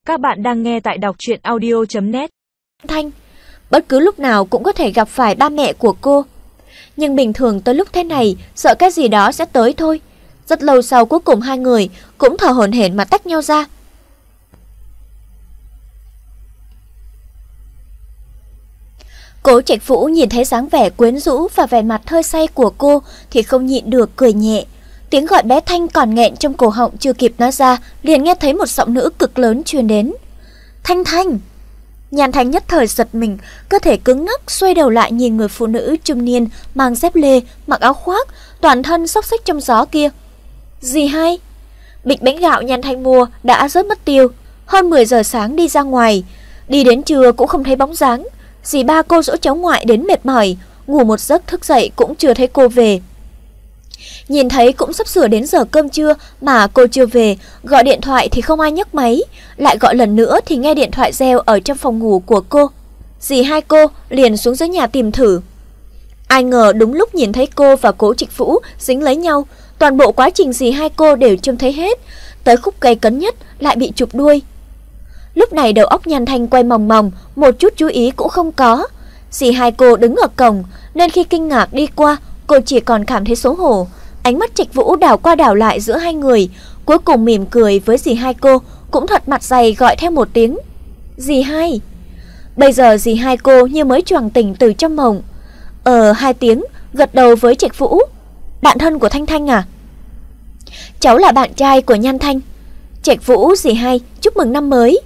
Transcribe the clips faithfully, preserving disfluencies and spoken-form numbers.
Các bạn đang nghe tại đọc truyện audio chấm net. Thanh, bất cứ lúc nào cũng có thể gặp phải ba mẹ của cô. Nhưng bình thường tới lúc thế này, sợ cái gì đó sẽ tới thôi. Rất lâu sau cuối cùng hai người cũng thở hổn hển mà tách nhau ra. Cố Trạch Vũ nhìn thấy dáng vẻ quyến rũ và vẻ mặt hơi say của cô thì không nhịn được cười nhẹ. Tiếng gọi bé Thanh còn nghẹn trong cổ họng chưa kịp nói ra, liền nghe thấy một giọng nữ cực lớn truyền đến. Thanh Thanh! Nhan Thanh nhất thời giật mình, cơ thể cứng ngắc xoay đầu lại nhìn người phụ nữ trung niên mang dép lê, mặc áo khoác, toàn thân xốc xếch trong gió kia. Dì hai? Bịch bánh gạo Nhan Thanh mua đã rớt mất tiêu. Hơn mười giờ sáng đi ra ngoài, đi đến trưa cũng không thấy bóng dáng. Dì ba cô dỗ cháu ngoại đến mệt mỏi, ngủ một giấc thức dậy cũng chưa thấy cô về. Nhìn thấy cũng sắp sửa đến giờ cơm trưa mà cô chưa về, gọi điện thoại thì không ai nhấc máy, lại gọi lần nữa thì nghe điện thoại reo ở trong phòng ngủ của cô. Dì hai cô liền xuống dưới nhà tìm thử. Ai ngờ đúng lúc nhìn thấy cô và Cố Trạch Vũ dính lấy nhau, toàn bộ quá trình dì hai cô đều trông thấy hết, tới khúc gây cấn nhất lại bị chụp đuôi. Lúc này đầu óc Nhan Thanh quay mòng mòng, một chút chú ý cũng không có. Dì hai cô đứng ở cổng, nên khi kinh ngạc đi qua, cô chỉ còn cảm thấy xấu hổ. Ánh mắt Trạch Vũ đảo qua đảo lại giữa hai người, cuối cùng mỉm cười với dì hai cô, cũng thật mặt dày gọi theo một tiếng. Dì hai. Bây giờ dì hai cô như mới choàng tỉnh từ trong mộng. Ờ hai tiếng, gật đầu với Trạch Vũ. Bạn thân của Thanh Thanh à? Cháu là bạn trai của Nhan Thanh. Trạch Vũ, dì hai, chúc mừng năm mới.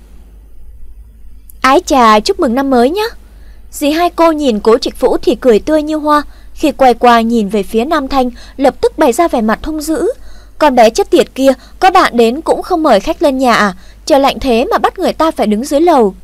Ái chà, chúc mừng năm mới nhé. Dì hai cô nhìn Cố Trạch Vũ thì cười tươi như hoa. Khi quay qua nhìn về phía Nam Thanh, lập tức bày ra vẻ mặt hung dữ. Con bé chết tiệt kia, có bạn đến cũng không mời khách lên nhà à? Trời lạnh thế mà bắt người ta phải đứng dưới lầu.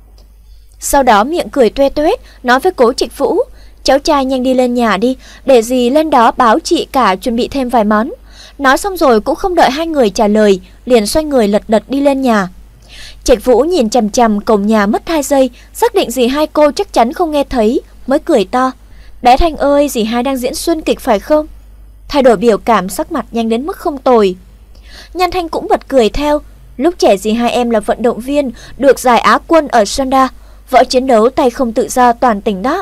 Sau đó miệng cười tuê tuét, nói với Cố Trạch Vũ. Cháu trai nhanh đi lên nhà đi, để dì lên đó báo chị cả chuẩn bị thêm vài món. Nói xong rồi cũng không đợi hai người trả lời, liền xoay người lật đật đi lên nhà. Trạch Vũ nhìn chằm chằm cổng nhà mất hai giây, xác định dì hai cô chắc chắn không nghe thấy, mới cười to. Bé Thanh ơi, dì hai đang diễn xuân kịch phải không? Thay đổi biểu cảm, sắc mặt nhanh đến mức không tồi. Nhan Thanh cũng bật cười theo. Lúc trẻ dì hai em là vận động viên, được giải Á quân ở Sanda, võ chiến đấu tay không tự do toàn tỉnh đó.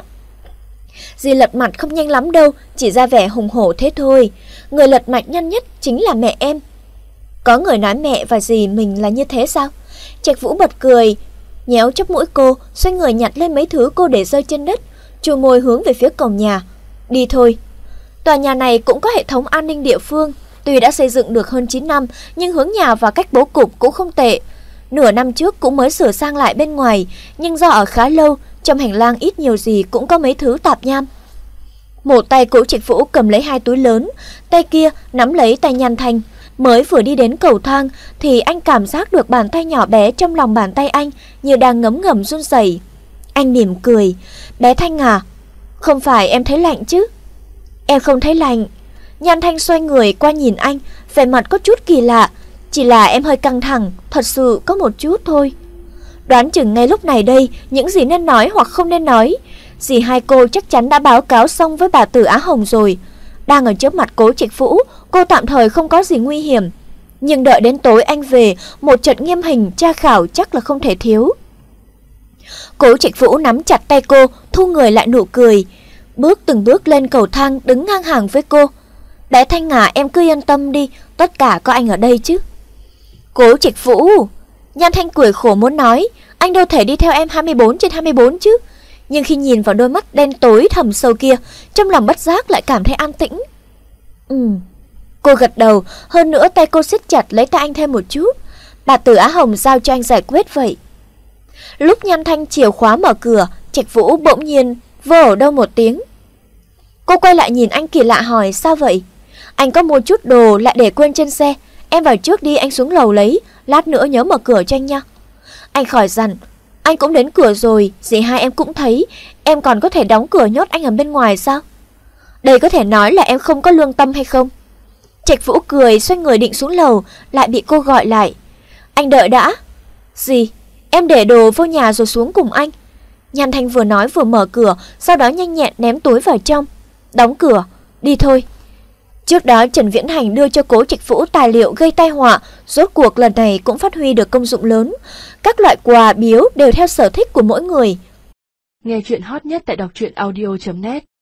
Dì lật mặt không nhanh lắm đâu, chỉ ra vẻ hùng hổ thế thôi. Người lật mặt nhanh nhất chính là mẹ em. Có người nói mẹ và dì mình là như thế sao? Trạch Vũ bật cười, nhéo chóp mũi cô, xoay người nhặt lên mấy thứ cô để rơi trên đất, chu môi hướng về phía cổng nhà. Đi thôi. Tòa nhà này cũng có hệ thống an ninh địa phương, tuy đã xây dựng được hơn chín năm, nhưng hướng nhà và cách bố cục cũng không tệ. Nửa năm trước cũng mới sửa sang lại bên ngoài, nhưng do ở khá lâu, trong hành lang ít nhiều gì cũng có mấy thứ tạp nham. Một tay Cố Trạch Vũ cầm lấy hai túi lớn, tay kia nắm lấy tay Nhan Thanh. Mới vừa đi đến cầu thang thì anh cảm giác được bàn tay nhỏ bé trong lòng bàn tay anh như đang ngấm ngầm run rẩy. Anh mỉm cười. Bé Thanh à, không phải em thấy lạnh chứ? Em không thấy lạnh. Nhan Thanh xoay người qua nhìn anh, vẻ mặt có chút kỳ lạ. Chỉ là em hơi căng thẳng, thật sự có một chút thôi. Đoán chừng ngay lúc này đây, những gì nên nói hoặc không nên nói, dì hai cô chắc chắn đã báo cáo xong với bà Tử Á Hồng rồi. Đang ở trước mặt Cố Trạch Vũ, cô tạm thời không có gì nguy hiểm. Nhưng đợi đến tối anh về, một trận nghiêm hình tra khảo chắc là không thể thiếu. Cố Trạch Vũ nắm chặt tay cô, thu người lại nụ cười, bước từng bước lên cầu thang, đứng ngang hàng với cô. Bé Thanh à, em cứ yên tâm đi, tất cả có anh ở đây chứ. Cố Trạch Vũ. Nhan Thanh cười khổ muốn nói, anh đâu thể đi theo em hai mươi bốn trên hai mươi bốn chứ. Nhưng khi nhìn vào đôi mắt đen tối thầm sâu kia, trong lòng bất giác lại cảm thấy an tĩnh. Ừ. Cô gật đầu, hơn nữa tay cô siết chặt lấy tay anh thêm một chút. Bà Tử Á Hồng giao cho anh giải quyết vậy. Lúc Nhan Thanh chìa khóa mở cửa, Trạch Vũ bỗng nhiên vơ ở đâu một tiếng. Cô quay lại nhìn anh kỳ lạ hỏi, sao vậy? Anh có một chút đồ lại để quên trên xe, em vào trước đi, anh xuống lầu lấy, lát nữa nhớ mở cửa cho anh nha. Anh khỏi dặn. Anh cũng đến cửa rồi, dì hai em cũng thấy, em còn có thể đóng cửa nhốt anh ở bên ngoài sao? Đây có thể nói là em không có lương tâm hay không? Trạch Vũ cười, xoay người định xuống lầu, lại bị cô gọi lại. Anh đợi đã. Gì? Em để đồ vô nhà rồi xuống cùng anh. Nhan Thanh vừa nói vừa mở cửa, sau đó nhanh nhẹn ném túi vào trong. Đóng cửa, đi thôi. Trước đó Trần Viễn Hành đưa cho Cố Trạch Vũ tài liệu gây tai họa, rốt cuộc lần này cũng phát huy được công dụng lớn. Các loại quà biếu đều theo sở thích của mỗi người. Nghe chuyện hot nhất tại đọc truyện audio chấm net.